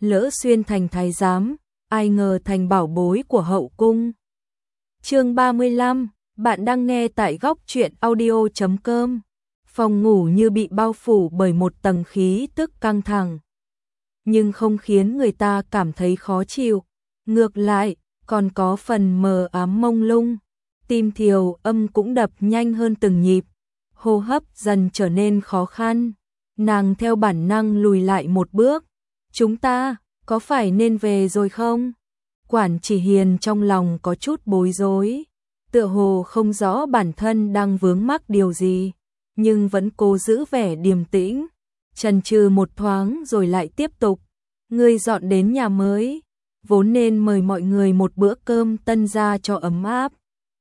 lỡ xuyên thành thái giám, ai ngờ thành bảo bối của hậu cung. Chương 35, bạn đang nghe tại góc truyện audio.com. Phòng ngủ như bị bao phủ bởi một tầng khí tức căng thẳng, nhưng không khiến người ta cảm thấy khó chịu, ngược lại, còn có phần mờ ám mông lung. Tim Thiều Âm cũng đập nhanh hơn từng nhịp, hô hấp dần trở nên khó khăn. Nàng theo bản năng lùi lại một bước. Chúng ta, có phải nên về rồi không? Quản Chỉ Hiền trong lòng có chút bối rối, tựa hồ không rõ bản thân đang vướng mắc điều gì, nhưng vẫn cố giữ vẻ điềm tĩnh. Chần chừ một thoáng rồi lại tiếp tục. Ngươi dọn đến nhà mới, vốn nên mời mọi người một bữa cơm tân gia cho ấm áp.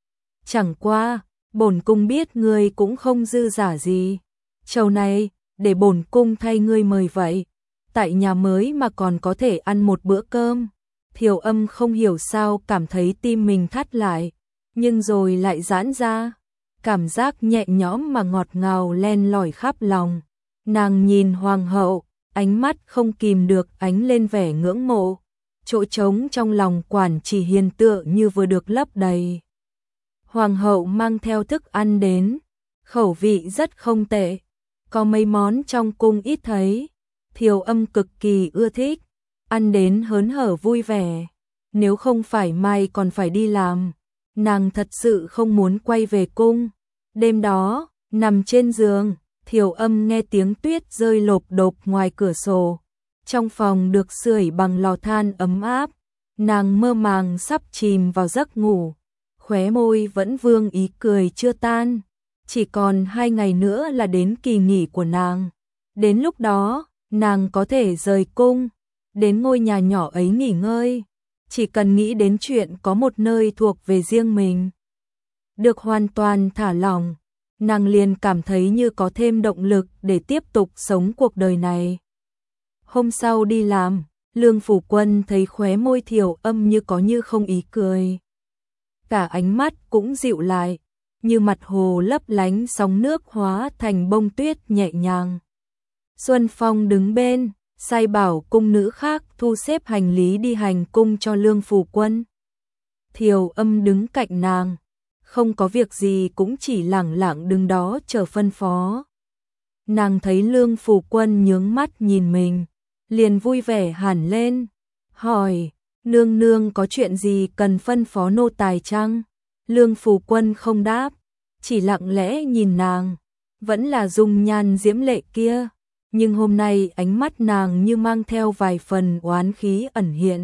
Chẳng qua, bổn cung biết ngươi cũng không dư giả gì. Trầu này, để bổn cung thay ngươi mời vậy. Tại nhà mới mà còn có thể ăn một bữa cơm. Thiều Âm không hiểu sao cảm thấy tim mình thắt lại, nhưng rồi lại giãn ra. Cảm giác nhẹ nhõm mà ngọt ngào len lỏi khắp lòng. Nàng nhìn hoàng hậu, ánh mắt không kìm được ánh lên vẻ ngưỡng mộ. Chỗ trống trong lòng Quản Chỉ Hiền tựa như vừa được lấp đầy. Hoàng hậu mang theo thức ăn đến, khẩu vị rất không tệ, có mấy món trong cung ít thấy. Thiều Âm cực kỳ ưa thích, ăn đến hớn hở vui vẻ. Nếu không phải mai còn phải đi làm, nàng thật sự không muốn quay về cung. Đêm đó, nằm trên giường, Thiều Âm nghe tiếng tuyết rơi lộp độp ngoài cửa sổ. Trong phòng được sưởi bằng lò than ấm áp, nàng mơ màng sắp chìm vào giấc ngủ. Khóe môi vẫn vương ý cười chưa tan. Chỉ còn 2 ngày nữa là đến kỳ nghỉ của nàng. Đến lúc đó, nàng có thể rời cung, đến ngôi nhà nhỏ ấy nghỉ ngơi. Chỉ cần nghĩ đến chuyện có một nơi thuộc về riêng mình, được hoàn toàn thả lỏng, nàng liền cảm thấy như có thêm động lực để tiếp tục sống cuộc đời này. Hôm sau đi làm, Lương Phủ Quân thấy khóe môi Thiều Âm như có như không ý cười. Cả ánh mắt cũng dịu lại, như mặt hồ lấp lánh sóng nước hóa thành bông tuyết nhẹ nhàng. Xuân Phong đứng bên, sai bảo cung nữ khác thu xếp hành lý đi hành cung cho Lương Phủ Quân. Thiều Âm đứng cạnh nàng, không có việc gì cũng chỉ lẳng lặng đứng đó chờ phân phó. Nàng thấy Lương Phủ Quân nhướng mắt nhìn mình, liền vui vẻ hẳn lên, hỏi: nương nương có chuyện gì cần phân phó nô tài chăng? Lương Phủ Quân không đáp, chỉ lặng lẽ nhìn nàng, vẫn là dung nhan diễm lệ kia, nhưng hôm nay ánh mắt nàng như mang theo vài phần oán khí ẩn hiện.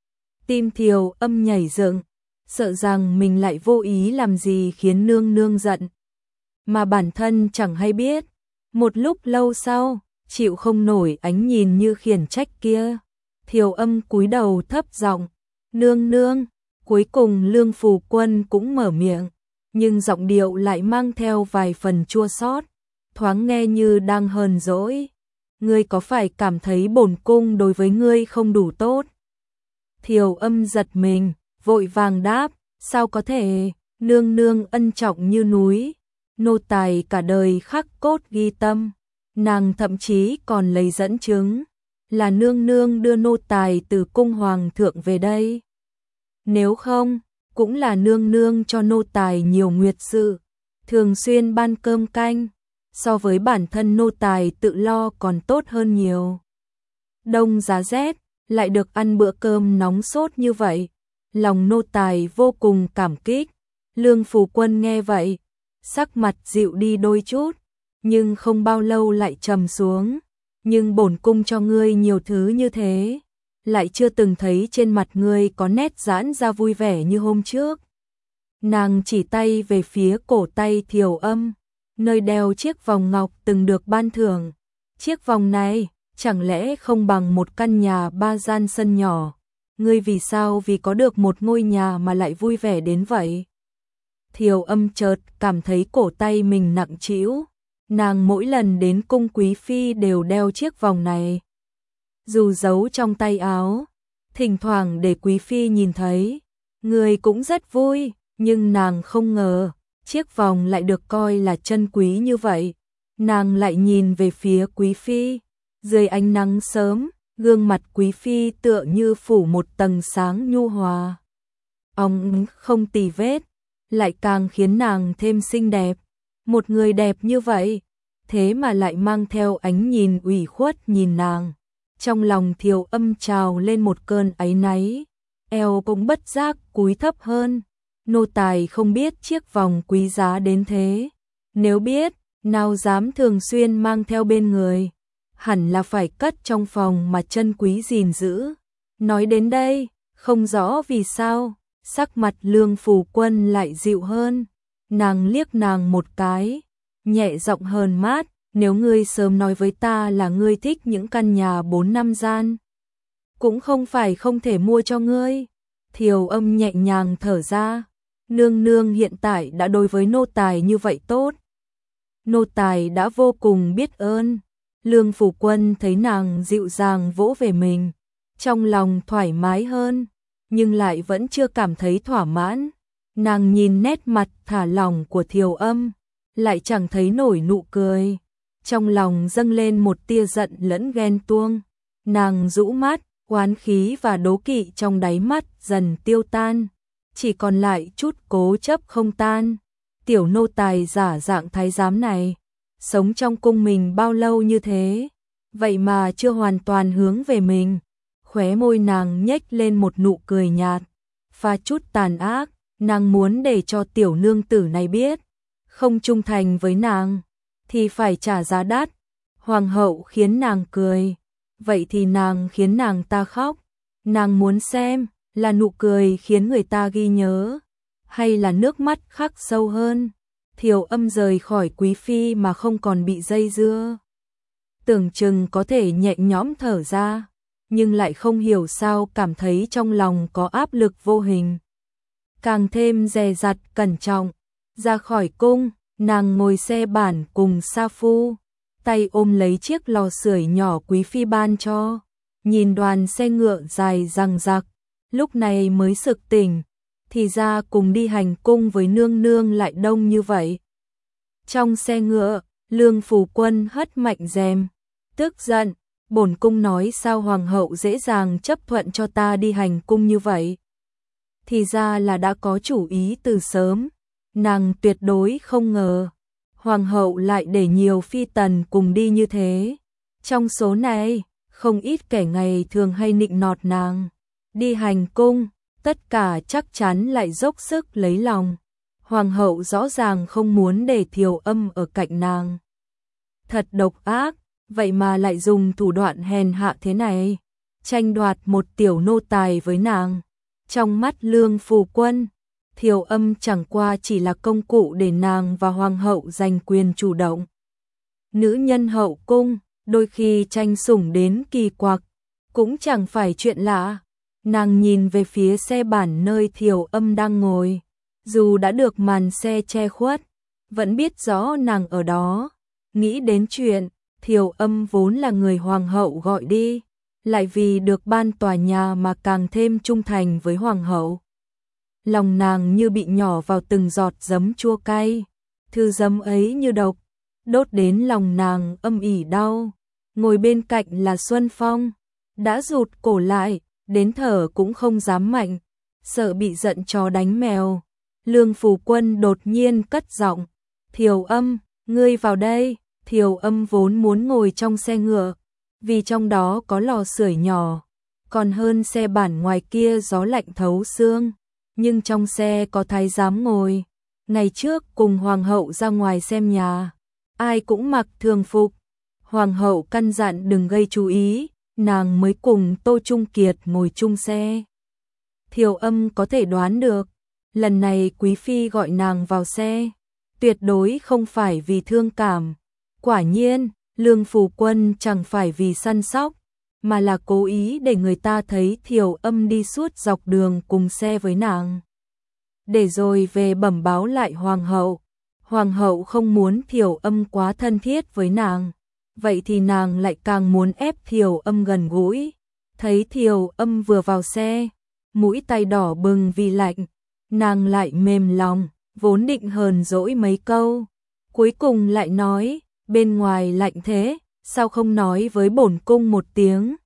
Tim Thiều Âm nhảy dựng, sợ rằng mình lại vô ý làm gì khiến nương nương giận, mà bản thân chẳng hay biết. Một lúc lâu sau, chịu không nổi ánh nhìn như khiển trách kia, Thiều Âm cúi đầu thấp giọng: nương nương. Cuối cùng Lương Phủ Quân cũng mở miệng, nhưng giọng điệu lại mang theo vài phần chua xót, thoáng nghe như đang hờn dỗi. Ngươi có phải cảm thấy bổn cung đối với ngươi không đủ tốt? Thiều Âm giật mình, vội vàng đáp: sao có thể, nương nương ân trọng như núi, nô tài cả đời khắc cốt ghi tâm. Nàng thậm chí còn lấy dẫn chứng là nương nương đưa nô tài từ cung hoàng thượng về đây. Nếu không, cũng là nương nương cho nô tài nhiều nguyệt sự, thường xuyên ban cơm canh, so với bản thân nô tài tự lo còn tốt hơn nhiều. Đông giá rét, lại được ăn bữa cơm nóng sốt như vậy, lòng nô tài vô cùng cảm kích. Lương Phủ Quân nghe vậy, sắc mặt dịu đi đôi chút, nhưng không bao lâu lại trầm xuống. Nhưng bổn cung cho ngươi nhiều thứ như thế, lại chưa từng thấy trên mặt ngươi có nét giãn ra vui vẻ như hôm trước. Nàng chỉ tay về phía cổ tay Thiều Âm, nơi đeo chiếc vòng ngọc từng được ban thưởng. Chiếc vòng này, chẳng lẽ không bằng một căn nhà 3 gian sân nhỏ? Ngươi vì sao vì có được một ngôi nhà mà lại vui vẻ đến vậy? Thiều Âm chợt cảm thấy cổ tay mình nặng trĩu. Nàng mỗi lần đến cung quý phi đều đeo chiếc vòng này, dù giấu trong tay áo, thỉnh thoảng để quý phi nhìn thấy. Người cũng rất vui, nhưng nàng không ngờ, chiếc vòng lại được coi là chân quý như vậy. Nàng lại nhìn về phía quý phi, dưới ánh nắng sớm, Gương mặt quý phi tựa như phủ một tầng sáng nhu hòa. Ông không tì vết, lại càng khiến nàng thêm xinh đẹp. Một người đẹp như vậy, thế mà lại mang theo ánh nhìn ủy khuất nhìn nàng. Trong lòng Thiều Âm trào lên một cơn áy náy, eo cũng bất giác cúi thấp hơn. Nô tài không biết chiếc vòng quý giá đến thế. Nếu biết, nào dám thường xuyên mang theo bên người. Hẳn là phải cất trong phòng mà chân quý gìn giữ. Nói đến đây, không rõ vì sao, sắc mặt Lương Phù Quân lại dịu hơn. Nàng liếc nàng một cái, nhẹ giọng hờn mát, nếu ngươi sớm nói với ta là ngươi thích những căn nhà 4-5 gian, cũng không phải không thể mua cho ngươi. Thiều Âm nhẹ nhàng thở ra, nương nương hiện tại đã đối với nô tài như vậy tốt. Nô tài đã vô cùng biết ơn. Lương Phủ Quân thấy nàng dịu dàng vỗ về mình, trong lòng thoải mái hơn, nhưng lại vẫn chưa cảm thấy thỏa mãn. Nàng nhìn nét mặt thả lỏng của Thiều Âm, lại chẳng thấy nổi nụ cười. Trong lòng dâng lên một tia giận lẫn ghen tuông. Nàng rũ mắt, oán khí và đố kỵ trong đáy mắt dần tiêu tan, chỉ còn lại chút cố chấp không tan. Tiểu nô tài giả dạng thái giám này, sống trong cung mình bao lâu như thế, vậy mà chưa hoàn toàn hướng về mình. Khóe môi nàng nhếch lên một nụ cười nhạt, pha chút tàn ác. Nàng muốn để cho tiểu nương tử này biết, không trung thành với nàng thì phải trả giá đắt. Hoàng hậu khiến nàng cười, vậy thì nàng khiến nàng ta khóc. Nàng muốn xem là nụ cười khiến người ta ghi nhớ, hay là nước mắt khắc sâu hơn. Thiều Âm rời khỏi quý phi mà không còn bị dây dưa, tưởng chừng có thể nhẹ nhõm thở ra, nhưng lại không hiểu sao cảm thấy trong lòng có áp lực vô hình. Càng thêm dè dặt cẩn trọng. Ra khỏi cung, nàng ngồi xe bản cùng sa phu, tay ôm lấy chiếc lò sưởi nhỏ quý phi ban cho, nhìn đoàn xe ngựa dài dằng dặc, lúc này mới sực tỉnh, thì ra cùng đi hành cung với nương nương lại đông như vậy. Trong xe ngựa, Lương Phù Quân hất mạnh rèm, tức giận, bổn cung nói sao hoàng hậu dễ dàng chấp thuận cho ta đi hành cung như vậy. Thì ra là đã có chủ ý từ sớm. Nàng tuyệt đối không ngờ hoàng hậu lại để nhiều phi tần cùng đi như thế. Trong số này, không ít kẻ ngày thường hay nịnh nọt nàng đi hành cung, tất cả chắc chắn lại dốc sức lấy lòng. Hoàng hậu rõ ràng không muốn để Thiều Âm ở cạnh nàng. Thật độc ác, vậy mà lại dùng thủ đoạn hèn hạ thế này, tranh đoạt một tiểu nô tài với nàng. Trong mắt Lương Phù Quân, Thiều Âm chẳng qua chỉ là công cụ để nàng và hoàng hậu giành quyền chủ động. Nữ nhân hậu cung, đôi khi tranh sủng đến kỳ quặc, cũng chẳng phải chuyện lạ. Nàng nhìn về phía xe bản nơi Thiều Âm đang ngồi, dù đã được màn xe che khuất, vẫn biết rõ nàng ở đó. Nghĩ đến chuyện Thiều Âm vốn là người hoàng hậu gọi đi, lại vì được ban tòa nhà mà càng thêm trung thành với hoàng hậu. Lòng nàng như bị nhỏ vào từng giọt giấm chua cay, thứ giấm ấy như độc, đốt đến lòng nàng âm ỉ đau. Ngồi bên cạnh là Xuân Phong, đã rụt cổ lại, đến thở cũng không dám mạnh, sợ bị giận chó đánh mèo. Lương Phù Quân đột nhiên cất giọng, Thiều Âm, ngươi vào đây. Thiều Âm vốn muốn ngồi trong xe ngựa, vì trong đó có lò sưởi nhỏ, còn hơn xe bản ngoài kia gió lạnh thấu xương. Nhưng trong xe có thái giám ngồi, ngày trước cùng hoàng hậu ra ngoài xem nhà, ai cũng mặc thường phục. Hoàng hậu căn dặn đừng gây chú ý, nàng mới cùng Tô Trung Kiệt ngồi chung xe. Thiều Âm có thể đoán được, lần này quý phi gọi nàng vào xe, tuyệt đối không phải vì thương cảm. Quả nhiên, Lương Phù Quân chẳng phải vì săn sóc, mà là cố ý để người ta thấy Thiều Âm đi suốt dọc đường cùng xe với nàng, để rồi về bẩm báo lại hoàng hậu. Hoàng hậu không muốn Thiều Âm quá thân thiết với nàng, vậy thì nàng lại càng muốn ép Thiều Âm gần gũi. Thấy Thiều Âm vừa vào xe, mũi tay đỏ bừng vì lạnh, nàng lại mềm lòng, vốn định hờn dỗi mấy câu, cuối cùng lại nói, bên ngoài lạnh thế, sao không nói với bổn cung một tiếng.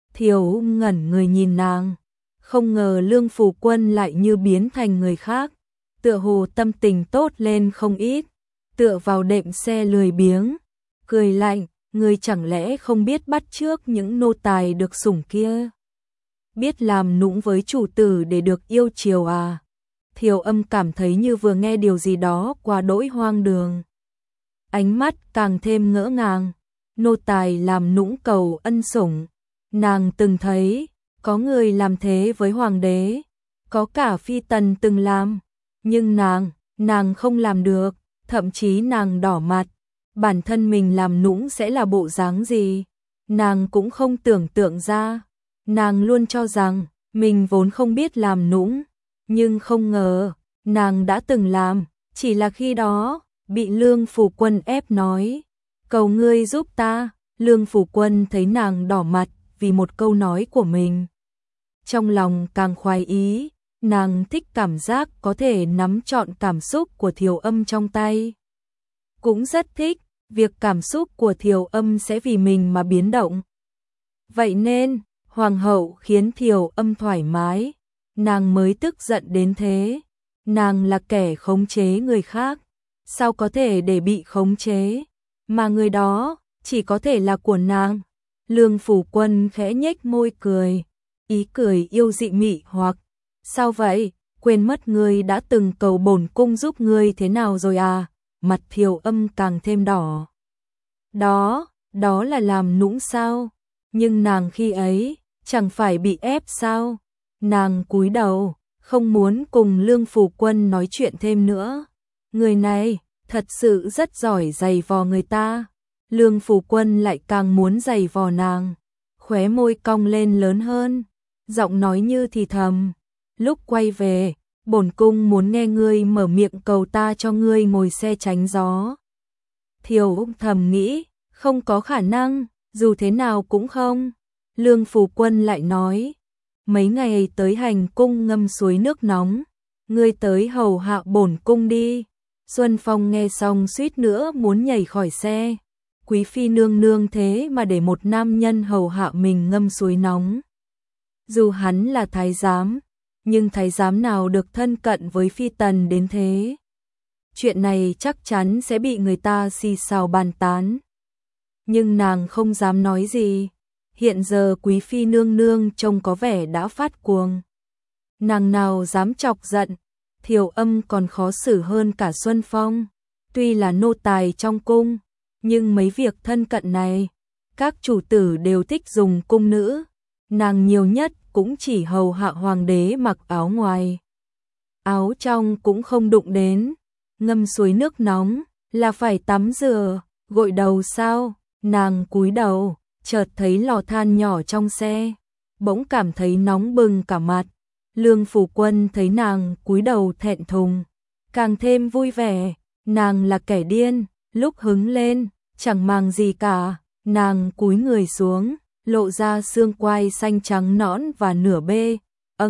Thiều ngẩn người nhìn nàng, không ngờ Lương Phủ Quân lại như biến thành người khác, tựa hồ tâm tình tốt lên không ít, tựa vào đệm xe lười biếng, cười lạnh, ngươi chẳng lẽ không biết bắt chước những nô tài được sủng kia? Biết làm nũng với chủ tử để được yêu chiều à? Thiều Âm cảm thấy như vừa nghe điều gì đó quá đỗi hoang đường. Ánh mắt càng thêm ngỡ ngàng, nô tài làm nũng cầu ân sủng. Nàng từng thấy, có người làm thế với hoàng đế, có cả phi tần từng làm, nhưng nàng không làm được, thậm chí nàng đỏ mặt, bản thân mình làm nũng sẽ là bộ dáng gì, nàng cũng không tưởng tượng ra, nàng luôn cho rằng mình vốn không biết làm nũng, nhưng không ngờ, nàng đã từng làm, chỉ là khi đó, bị Lương Phủ Quân ép nói, cầu ngươi giúp ta, Lương Phủ Quân thấy nàng đỏ mặt vì một câu nói của mình. Trong lòng càng khoái ý, nàng thích cảm giác có thể nắm trọn cảm xúc của Thiều Âm trong tay. Cũng rất thích, việc cảm xúc của Thiều Âm sẽ vì mình mà biến động. Vậy nên, Hoàng hậu khiến Thiều Âm thoải mái, nàng mới tức giận đến thế. Nàng là kẻ khống chế người khác, sao có thể để bị khống chế, mà người đó chỉ có thể là của nàng. Lương Phủ Quân khẽ nhếch môi cười, ý cười yêu dị mị hoặc, sao vậy, quên mất ngươi đã từng cầu bổn cung giúp ngươi thế nào rồi à? Mặt Thiều Âm càng thêm đỏ. Đó là làm nũng sao? Nhưng nàng khi ấy, chẳng phải bị ép sao? Nàng cúi đầu, không muốn cùng Lương Phủ Quân nói chuyện thêm nữa. Người này, thật sự rất giỏi giày vò người ta. Lương Phủ Quân lại càng muốn giày vò nàng. Khóe môi cong lên lớn hơn, giọng nói như thì thầm. Lúc quay về, bổn cung muốn nghe ngươi mở miệng cầu ta cho ngươi ngồi xe tránh gió. Thiều thầm nghĩ, không có khả năng, dù thế nào cũng không. Lương Phủ Quân lại nói, mấy ngày tới hành cung ngâm suối nước nóng, ngươi tới hầu hạ bổn cung đi. Xuân Phong nghe xong suýt nữa muốn nhảy khỏi xe. Quý phi nương nương thế mà để một nam nhân hầu hạ mình ngâm suối nóng. Dù hắn là thái giám, nhưng thái giám nào được thân cận với phi tần đến thế. Chuyện này chắc chắn sẽ bị người ta xì xào bàn tán. Nhưng nàng không dám nói gì. Hiện giờ quý phi nương nương trông có vẻ đã phát cuồng. Nàng nào dám chọc giận, Thiều Âm còn khó xử hơn cả Xuân Phong. Tuy là nô tài trong cung, nhưng mấy việc thân cận này, các chủ tử đều thích dùng cung nữ. Nàng nhiều nhất cũng chỉ hầu hạ hoàng đế mặc áo ngoài. Áo trong cũng không đụng đến. Ngâm suối nước nóng, là phải tắm rửa, gội đầu sao? Nàng cúi đầu, chợt thấy lò than nhỏ trong xe, bỗng cảm thấy nóng bừng cả mặt. Lương Phủ Quân thấy nàng cúi đầu thẹn thùng, càng thêm vui vẻ. Nàng là kẻ điên, lúc hứng lên, chẳng màng gì cả. Nàng cúi người xuống, lộ ra xương quai xanh trắng nõn và nửa bê.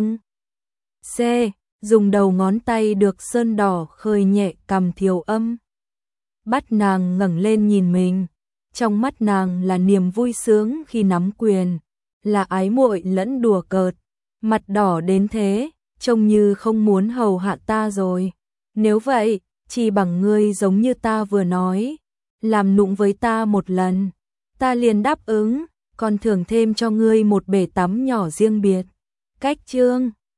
C. Dùng đầu ngón tay được sơn đỏ khơi nhẹ cằm Thiều Âm. Bắt nàng ngẩng lên nhìn mình. Trong mắt nàng là niềm vui sướng khi nắm quyền, là ái muội lẫn đùa cợt. Mặt đỏ đến thế, trông như không muốn hầu hạ ta rồi. Nếu vậy, chỉ bằng ngươi giống như ta vừa nói, làm nũng với ta một lần, ta liền đáp ứng, còn thưởng thêm cho ngươi một bể tắm nhỏ riêng biệt. Cách chương